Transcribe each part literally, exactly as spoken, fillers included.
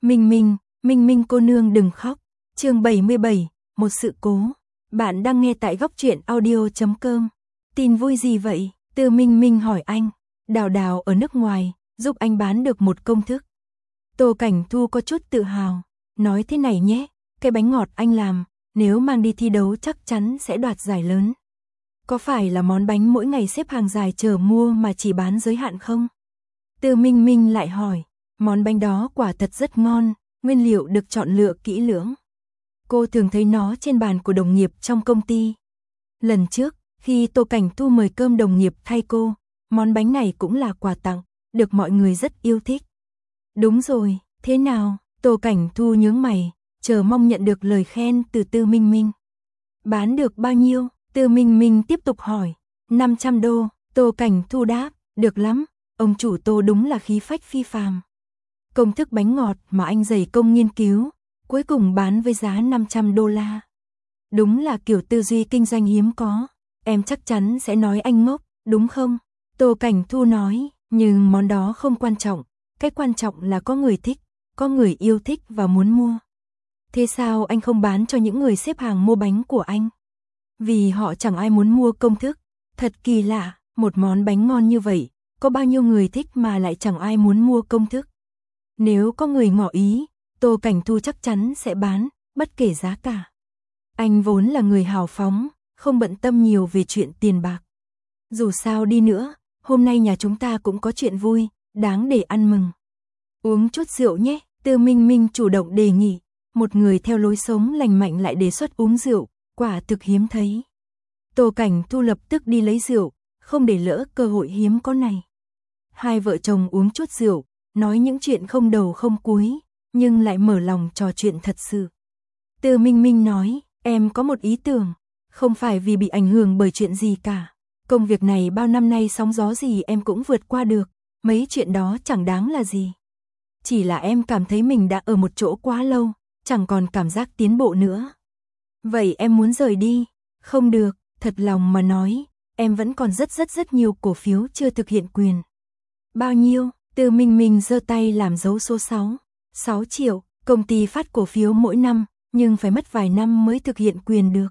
Minh Minh, Minh Minh cô nương đừng khóc. Chương bảy mươi bảy, một sự cố. Bạn đang nghe tại góc truyện audio chấm com. Tin vui gì vậy? Tư Minh Minh hỏi anh. Đào Đào ở nước ngoài, giúp anh bán được một công thức. Tô Cảnh Thu có chút tự hào. Nói thế này nhé, cái bánh ngọt anh làm, nếu mang đi thi đấu chắc chắn sẽ đoạt giải lớn. Có phải là món bánh mỗi ngày xếp hàng dài chờ mua mà chỉ bán giới hạn không? Tư Minh Minh lại hỏi. Món bánh đó quả thật rất ngon, nguyên liệu được chọn lựa kỹ lưỡng. Cô thường thấy nó trên bàn của đồng nghiệp trong công ty. Lần trước, khi Tô Cảnh Thu mời cơm đồng nghiệp thay cô, món bánh này cũng là quà tặng, được mọi người rất yêu thích. Đúng rồi, thế nào? Tô Cảnh Thu nhướng mày, chờ mong nhận được lời khen từ Tư Minh Minh. Bán được bao nhiêu? Tư Minh Minh tiếp tục hỏi. năm trăm đô, Tô Cảnh Thu đáp, được lắm, ông chủ Tô đúng là khí phách phi phàm. Công thức bánh ngọt mà anh dày công nghiên cứu, cuối cùng bán với giá năm trăm đô la. Đúng là kiểu tư duy kinh doanh hiếm có, em chắc chắn sẽ nói anh ngốc, đúng không? Tô Cảnh Thu nói, nhưng món đó không quan trọng, cái quan trọng là có người thích, có người yêu thích và muốn mua. Thế sao anh không bán cho những người xếp hàng mua bánh của anh? Vì họ chẳng ai muốn mua công thức, thật kỳ lạ, một món bánh ngon như vậy, có bao nhiêu người thích mà lại chẳng ai muốn mua công thức. Nếu có người ngỏ ý, Tô Cảnh Thu chắc chắn sẽ bán, bất kể giá cả. Anh vốn là người hào phóng, không bận tâm nhiều về chuyện tiền bạc. Dù sao đi nữa, hôm nay nhà chúng ta cũng có chuyện vui, đáng để ăn mừng. Uống chút rượu nhé, Tư Minh Minh chủ động đề nghị. Một người theo lối sống lành mạnh lại đề xuất uống rượu, quả thực hiếm thấy. Tô Cảnh Thu lập tức đi lấy rượu, không để lỡ cơ hội hiếm có này. Hai vợ chồng uống chút rượu, nói những chuyện không đầu không cuối, nhưng lại mở lòng trò chuyện thật sự. Tư Minh Minh nói, em có một ý tưởng, không phải vì bị ảnh hưởng bởi chuyện gì cả. Công việc này bao năm nay sóng gió gì em cũng vượt qua được, mấy chuyện đó chẳng đáng là gì. Chỉ là em cảm thấy mình đã ở một chỗ quá lâu, chẳng còn cảm giác tiến bộ nữa. Vậy em muốn rời đi? Không được, thật lòng mà nói, em vẫn còn rất rất rất nhiều cổ phiếu chưa thực hiện quyền. Bao nhiêu? Tư Minh Minh giơ tay làm dấu số sáu. sáu triệu, công ty phát cổ phiếu mỗi năm, nhưng phải mất vài năm mới thực hiện quyền được.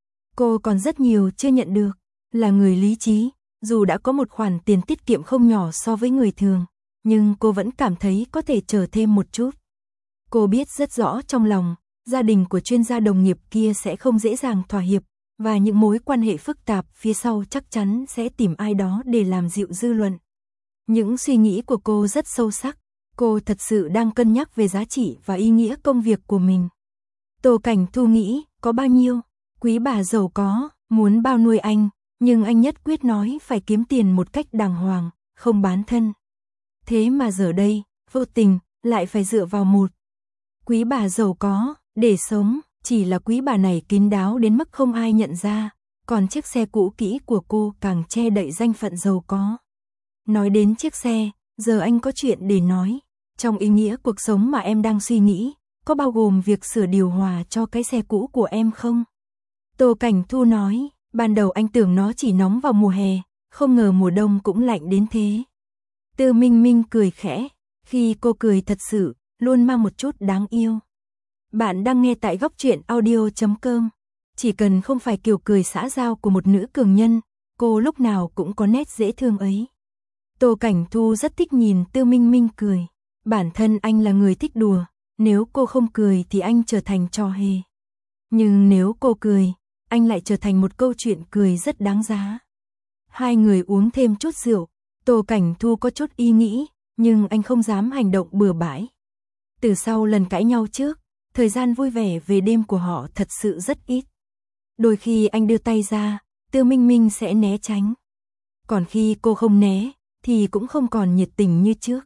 Cô còn rất nhiều chưa nhận được, là người lý trí, dù đã có một khoản tiền tiết kiệm không nhỏ so với người thường, nhưng cô vẫn cảm thấy có thể chờ thêm một chút. Cô biết rất rõ trong lòng, gia đình của chuyên gia đồng nghiệp kia sẽ không dễ dàng thỏa hiệp, và những mối quan hệ phức tạp phía sau chắc chắn sẽ tìm ai đó để làm dịu dư luận. Những suy nghĩ của cô rất sâu sắc, cô thật sự đang cân nhắc về giá trị và ý nghĩa công việc của mình. Tô Cảnh Thu nghĩ, có bao nhiêu, quý bà giàu có, muốn bao nuôi anh, nhưng anh nhất quyết nói phải kiếm tiền một cách đàng hoàng, không bán thân. Thế mà giờ đây, vô tình, lại phải dựa vào một quý bà giàu có, để sống, chỉ là quý bà này kín đáo đến mức không ai nhận ra, còn chiếc xe cũ kỹ của cô càng che đậy danh phận giàu có. Nói đến chiếc xe, giờ anh có chuyện để nói. Trong ý nghĩa cuộc sống mà em đang suy nghĩ, có bao gồm việc sửa điều hòa cho cái xe cũ của em không? Tô Cảnh Thu nói, ban đầu anh tưởng nó chỉ nóng vào mùa hè, không ngờ mùa đông cũng lạnh đến thế. Tư Minh Minh cười khẽ, khi cô cười thật sự, luôn mang một chút đáng yêu. Bạn đang nghe tại góc truyện audio chấm com. Chỉ cần không phải kiểu cười xã giao của một nữ cường nhân, cô lúc nào cũng có nét dễ thương ấy. Tô Cảnh Thu rất thích nhìn Tư Minh Minh cười. Bản thân anh là người thích đùa, nếu cô không cười thì anh trở thành trò hề. Nhưng nếu cô cười, anh lại trở thành một câu chuyện cười rất đáng giá. Hai người uống thêm chút rượu, Tô Cảnh Thu có chút ý nghĩ, nhưng anh không dám hành động bừa bãi. Từ sau lần cãi nhau trước, thời gian vui vẻ về đêm của họ thật sự rất ít. Đôi khi anh đưa tay ra, Tư Minh Minh sẽ né tránh. Còn khi cô không né, thì cũng không còn nhiệt tình như trước.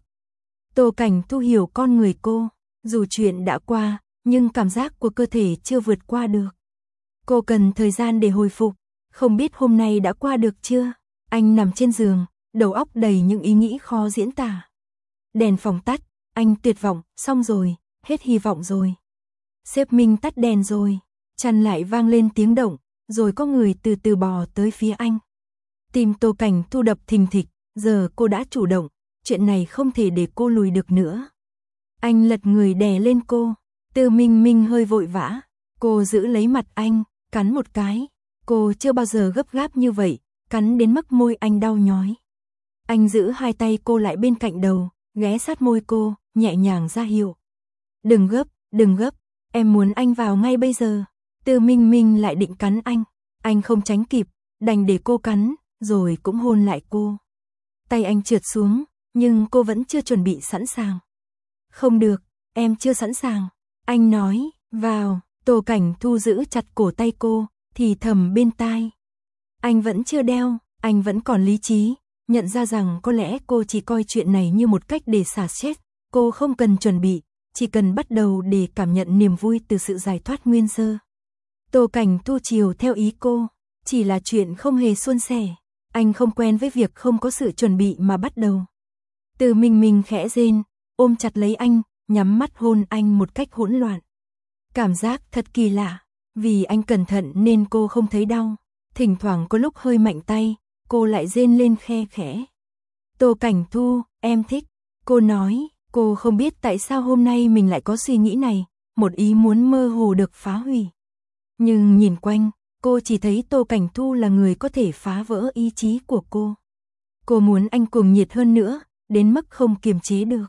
Tô Cảnh Thu hiểu con người cô, dù chuyện đã qua, nhưng cảm giác của cơ thể chưa vượt qua được. Cô cần thời gian để hồi phục, không biết hôm nay đã qua được chưa? Anh nằm trên giường, đầu óc đầy những ý nghĩ khó diễn tả. Đèn phòng tắt, anh tuyệt vọng, xong rồi, hết hy vọng rồi. Sếp Minh tắt đèn rồi, chăn lại vang lên tiếng động, rồi có người từ từ bò tới phía anh. Tim Tô Cảnh Thu đập thình thịch, giờ cô đã chủ động, chuyện này không thể để cô lùi được nữa. Anh lật người đè lên cô. Tư Minh Minh hơi vội vã. Cô giữ lấy mặt anh, cắn một cái. Cô chưa bao giờ gấp gáp như vậy, cắn đến mức môi anh đau nhói. Anh giữ hai tay cô lại bên cạnh đầu, ghé sát môi cô, nhẹ nhàng ra hiệu. Đừng gấp, đừng gấp, em muốn anh vào ngay bây giờ. Tư Minh Minh lại định cắn anh. Anh không tránh kịp, đành để cô cắn, rồi cũng hôn lại cô. Tay anh trượt xuống, nhưng cô vẫn chưa chuẩn bị sẵn sàng. Không được, em chưa sẵn sàng. Anh nói, vào. Tô Cảnh Thu giữ chặt cổ tay cô, thì thầm bên tai. Anh vẫn chưa đeo, anh vẫn còn lý trí, nhận ra rằng có lẽ cô chỉ coi chuyện này như một cách để xả stress. Cô không cần chuẩn bị, chỉ cần bắt đầu để cảm nhận niềm vui từ sự giải thoát nguyên sơ. Tô Cảnh Thu chiều theo ý cô, chỉ là chuyện không hề suôn sẻ. Anh không quen với việc không có sự chuẩn bị mà bắt đầu. Từ Minh Minh khẽ rên, ôm chặt lấy anh, nhắm mắt hôn anh một cách hỗn loạn. Cảm giác thật kỳ lạ, vì anh cẩn thận nên cô không thấy đau. Thỉnh thoảng có lúc hơi mạnh tay, cô lại rên lên khe khẽ. Tô Cảnh Thu, em thích. Cô nói, cô không biết tại sao hôm nay mình lại có suy nghĩ này, một ý muốn mơ hồ được phá hủy. Nhưng nhìn quanh, cô chỉ thấy Tô Cảnh Thu là người có thể phá vỡ ý chí của cô. Cô muốn anh cuồng nhiệt hơn nữa, đến mức không kiềm chế được.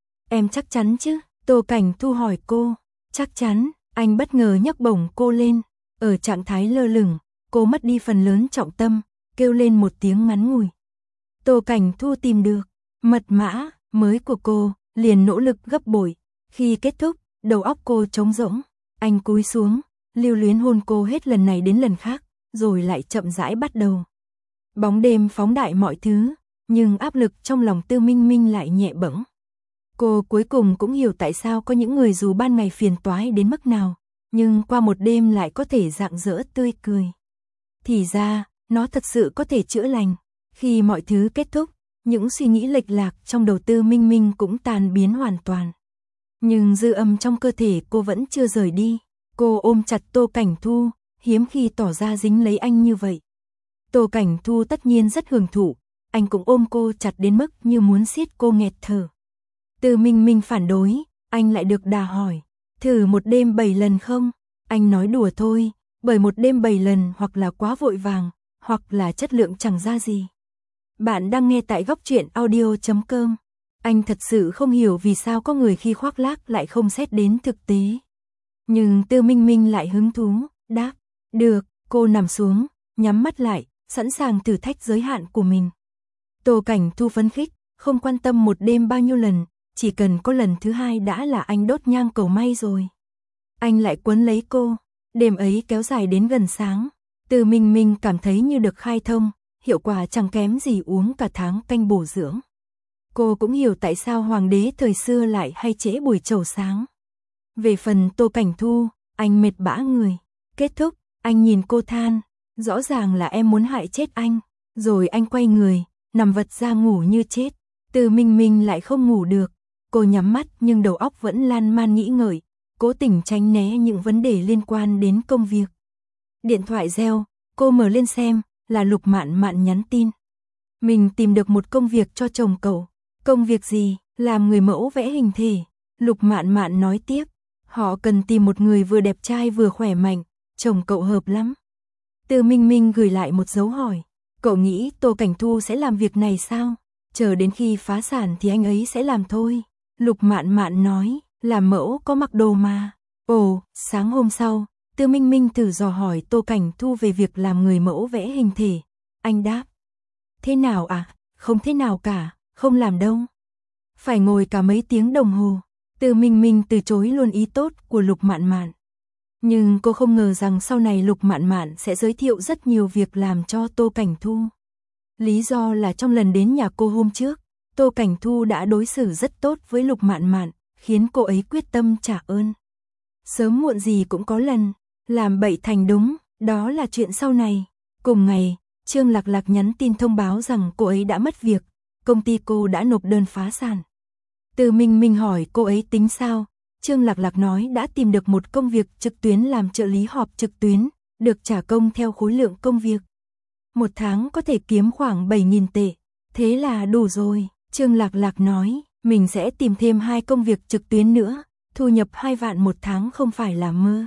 Em chắc chắn chứ? Tô Cảnh Thu hỏi cô. Chắc chắn, anh bất ngờ nhấc bổng cô lên. Ở trạng thái lơ lửng, cô mất đi phần lớn trọng tâm, kêu lên một tiếng ngắn ngủi. Tô Cảnh Thu tìm được mật mã mới của cô, liền nỗ lực gấp bội. Khi kết thúc, đầu óc cô trống rỗng. Anh cúi xuống, lưu luyến hôn cô hết lần này đến lần khác, rồi lại chậm rãi bắt đầu. Bóng đêm phóng đại mọi thứ, nhưng áp lực trong lòng Tư Minh Minh lại nhẹ bẫng. Cô cuối cùng cũng hiểu tại sao có những người dù ban ngày phiền toái đến mức nào, nhưng qua một đêm lại có thể rạng rỡ tươi cười. Thì ra, nó thật sự có thể chữa lành. Khi mọi thứ kết thúc, những suy nghĩ lệch lạc trong đầu Tư Minh Minh cũng tan biến hoàn toàn. Nhưng dư âm trong cơ thể cô vẫn chưa rời đi. Cô ôm chặt Tô Cảnh Thu, hiếm khi tỏ ra dính lấy anh như vậy. Tô Cảnh Thu tất nhiên rất hưởng thụ, anh cũng ôm cô chặt đến mức như muốn siết cô nghẹt thở. Tư Minh Minh phản đối, anh lại được đà hỏi, thử một đêm bảy lần không? Anh nói đùa thôi, bởi một đêm bảy lần hoặc là quá vội vàng, hoặc là chất lượng chẳng ra gì. Bạn đang nghe tại góc truyện audio chấm com. Anh thật sự không hiểu vì sao có người khi khoác lác lại không xét đến thực tế. Nhưng Tư Minh Minh lại hứng thú, đáp, được. Cô nằm xuống, nhắm mắt lại, sẵn sàng thử thách giới hạn của mình. Tô Cảnh Thu phấn khích, không quan tâm một đêm bao nhiêu lần, chỉ cần có lần thứ hai đã là anh đốt nhang cầu may rồi. Anh lại quấn lấy cô, đêm ấy kéo dài đến gần sáng. Tư Minh Minh cảm thấy như được khai thông, hiệu quả chẳng kém gì uống cả tháng canh bổ dưỡng. Cô cũng hiểu tại sao hoàng đế thời xưa lại hay trễ buổi trầu sáng. Về phần Tô Cảnh Thu, anh mệt bã người. Kết thúc, anh nhìn cô than, rõ ràng là em muốn hại chết anh. Rồi anh quay người, nằm vật ra ngủ như chết. Tư Minh Minh lại không ngủ được. Cô nhắm mắt nhưng đầu óc vẫn lan man nghĩ ngợi, cố tình tránh né những vấn đề liên quan đến công việc. Điện thoại reo, cô mở lên xem, là Lục Mạn Mạn nhắn tin. Mình tìm được một công việc cho chồng cậu. Công việc gì? Làm người mẫu vẽ hình thể. Lục Mạn Mạn nói tiếp, họ cần tìm một người vừa đẹp trai vừa khỏe mạnh, chồng cậu hợp lắm. Tư Minh Minh gửi lại một dấu hỏi, cậu nghĩ Tô Cảnh Thu sẽ làm việc này sao? Chờ đến khi phá sản thì anh ấy sẽ làm thôi. Lục Mạn Mạn nói, làm mẫu có mặc đồ mà. Ồ, sáng hôm sau, Tư Minh Minh thử dò hỏi Tô Cảnh Thu về việc làm người mẫu vẽ hình thể. Anh đáp, thế nào à? Không thế nào cả, không làm đâu. Phải ngồi cả mấy tiếng đồng hồ. Tư Minh Minh từ chối luôn ý tốt của Lục Mạn Mạn. Nhưng cô không ngờ rằng sau này Lục Mạn Mạn sẽ giới thiệu rất nhiều việc làm cho Tô Cảnh Thu. Lý do là trong lần đến nhà cô hôm trước, Tô Cảnh Thu đã đối xử rất tốt với Lục Mạn Mạn, khiến cô ấy quyết tâm trả ơn. Sớm muộn gì cũng có lần, làm bậy thành đúng, đó là chuyện sau này. Cùng ngày, Trương Lạc Lạc nhắn tin thông báo rằng cô ấy đã mất việc, công ty cô đã nộp đơn phá sản. Từ Minh Minh hỏi cô ấy tính sao, Trương Lạc Lạc nói đã tìm được một công việc trực tuyến làm trợ lý họp trực tuyến, được trả công theo khối lượng công việc. Một tháng có thể kiếm khoảng bảy nghìn tệ, thế là đủ rồi. Trương Lạc Lạc nói, Mình sẽ tìm thêm hai công việc trực tuyến nữa, thu nhập hai vạn một tháng không phải là mơ.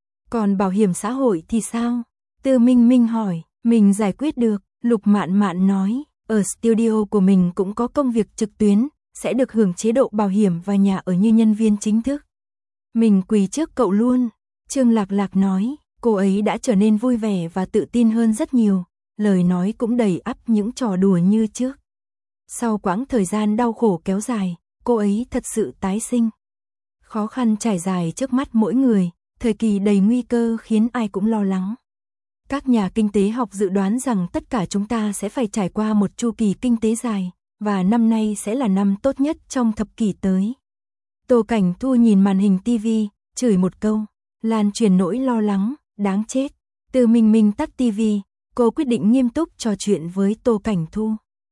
Còn bảo hiểm xã hội thì sao? Tư Minh Minh hỏi. Mình giải quyết được, Lục Mạn Mạn nói. Ở studio của mình cũng có công việc trực tuyến, sẽ được hưởng chế độ bảo hiểm và nhà ở như nhân viên chính thức. Mình quỳ trước cậu luôn. Trương Lạc Lạc nói. Cô ấy đã trở nên vui vẻ và tự tin hơn rất nhiều, lời nói cũng đầy ắp những trò đùa như trước. Sau quãng thời gian đau khổ kéo dài, cô ấy thật sự tái sinh. Khó khăn trải dài trước mắt mỗi người, thời kỳ đầy nguy cơ khiến ai cũng lo lắng. Các nhà kinh tế học dự đoán rằng tất cả chúng ta sẽ phải trải qua một chu kỳ kinh tế dài, và năm nay sẽ là năm tốt nhất trong thập kỷ tới. Tô Cảnh Thu nhìn màn hình tivi, chửi một câu, lan truyền nỗi lo lắng, đáng chết. Từ Minh Minh tắt tivi, cô quyết định nghiêm túc trò chuyện với Tô Cảnh Thu.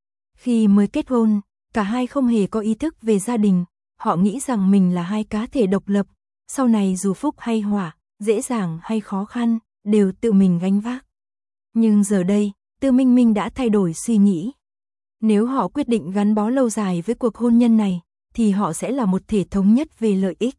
Khi mới kết hôn, cả hai không hề có ý thức về gia đình, họ nghĩ rằng mình là hai cá thể độc lập, sau này dù phúc hay họa, dễ dàng hay khó khăn, đều tự mình gánh vác. Nhưng giờ đây, Từ Minh Minh đã thay đổi suy nghĩ. Nếu họ quyết định gắn bó lâu dài với cuộc hôn nhân này, thì họ sẽ là một thể thống nhất về lợi ích.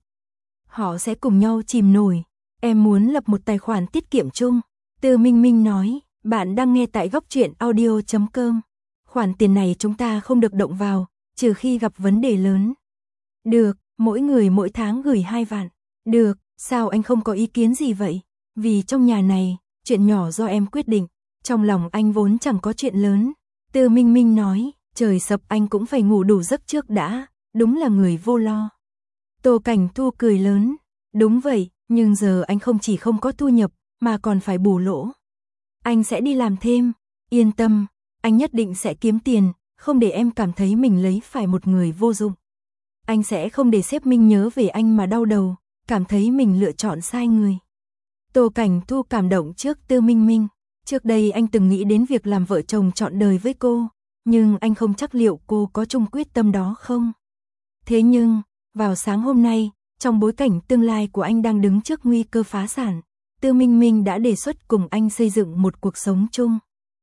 Họ sẽ cùng nhau chìm nổi. Em muốn lập một tài khoản tiết kiệm chung. Từ Minh Minh nói, bạn đang nghe tại góc truyện audio chấm com. Khoản tiền này chúng ta không được động vào, trừ khi gặp vấn đề lớn. Được, mỗi người mỗi tháng gửi hai vạn. Được, sao anh không có ý kiến gì vậy? Vì trong nhà này, chuyện nhỏ do em quyết định, trong lòng anh vốn chẳng có chuyện lớn. Từ Minh Minh nói, trời sập anh cũng phải ngủ đủ giấc trước đã, đúng là người vô lo. Tô Cảnh Thu cười lớn, đúng vậy, nhưng giờ anh không chỉ không có thu nhập, mà còn phải bù lỗ. Anh sẽ đi làm thêm, yên tâm, anh nhất định sẽ kiếm tiền, không để em cảm thấy mình lấy phải một người vô dụng. Anh sẽ không để sếp Minh nhớ về anh mà đau đầu, cảm thấy mình lựa chọn sai người. Tô Cảnh Thu cảm động trước Tư Minh Minh. Trước đây anh từng nghĩ đến việc làm vợ chồng trọn đời với cô, nhưng anh không chắc liệu cô có chung quyết tâm đó không. Thế nhưng, vào sáng hôm nay, trong bối cảnh tương lai của anh đang đứng trước nguy cơ phá sản, Tư Minh Minh đã đề xuất cùng anh xây dựng một cuộc sống chung.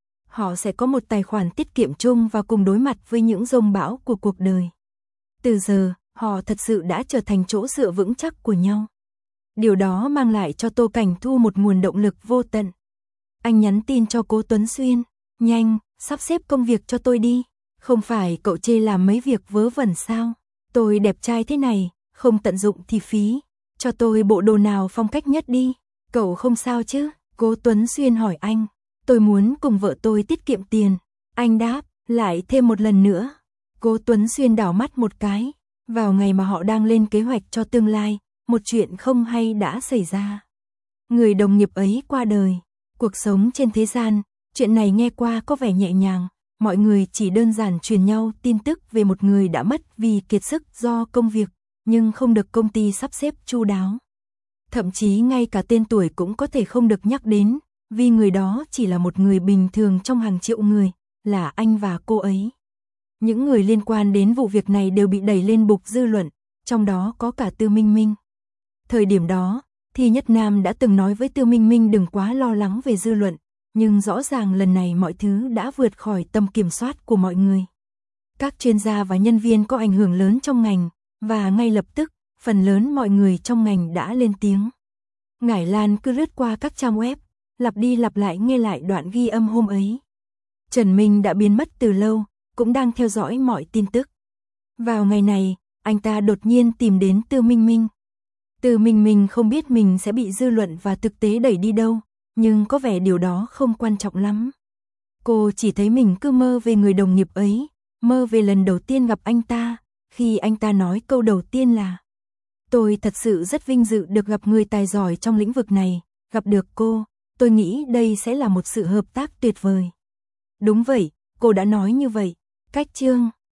Họ sẽ có một tài khoản tiết kiệm chung và cùng đối mặt với những dông bão của cuộc đời. Từ giờ, họ thật sự đã trở thành chỗ dựa vững chắc của nhau. Điều đó mang lại cho Tô Cảnh Thu một nguồn động lực vô tận. Anh nhắn tin cho Cố Tuấn Xuyên, nhanh, sắp xếp công việc cho tôi đi. Không phải cậu chê làm mấy việc vớ vẩn sao? Tôi đẹp trai thế này, không tận dụng thì phí. Cho tôi bộ đồ nào phong cách nhất đi. Cậu không sao chứ? Cố Tuấn Xuyên hỏi anh. Tôi muốn cùng vợ tôi tiết kiệm tiền. Anh đáp, lại thêm một lần nữa. Cố Tuấn Xuyên đảo mắt một cái. Vào ngày mà họ đang lên kế hoạch cho tương lai, một chuyện không hay đã xảy ra. Người đồng nghiệp ấy qua đời. Cuộc sống trên thế gian, chuyện này nghe qua có vẻ nhẹ nhàng, mọi người chỉ đơn giản truyền nhau tin tức về một người đã mất vì kiệt sức do công việc, nhưng không được công ty sắp xếp chu đáo. Thậm chí ngay cả tên tuổi cũng có thể không được nhắc đến, vì người đó chỉ là một người bình thường trong hàng triệu người, là anh và cô ấy. Những người liên quan đến vụ việc này đều bị đẩy lên bục dư luận, trong đó có cả Tư Minh Minh. Thời điểm đó, Thi Nhất Nam đã từng nói với Tư Minh Minh đừng quá lo lắng về dư luận, nhưng rõ ràng lần này mọi thứ đã vượt khỏi tầm kiểm soát của mọi người. Các chuyên gia và nhân viên có ảnh hưởng lớn trong ngành, và ngay lập tức, phần lớn mọi người trong ngành đã lên tiếng. Ngải Lan cứ lướt qua các trang web, lặp đi lặp lại nghe lại đoạn ghi âm hôm ấy. Trần Minh đã biến mất từ lâu, cũng đang theo dõi mọi tin tức. Vào ngày này, anh ta đột nhiên tìm đến Tư Minh Minh. Tư Minh Minh không biết mình sẽ bị dư luận và thực tế đẩy đi đâu, nhưng có vẻ điều đó không quan trọng lắm. Cô chỉ thấy mình cứ mơ về người đồng nghiệp ấy, mơ về lần đầu tiên gặp anh ta, khi anh ta nói câu đầu tiên là: tôi thật sự rất vinh dự được gặp người tài giỏi trong lĩnh vực này, gặp được cô, tôi nghĩ đây sẽ là một sự hợp tác tuyệt vời. Đúng vậy, cô đã nói như vậy. Cách chương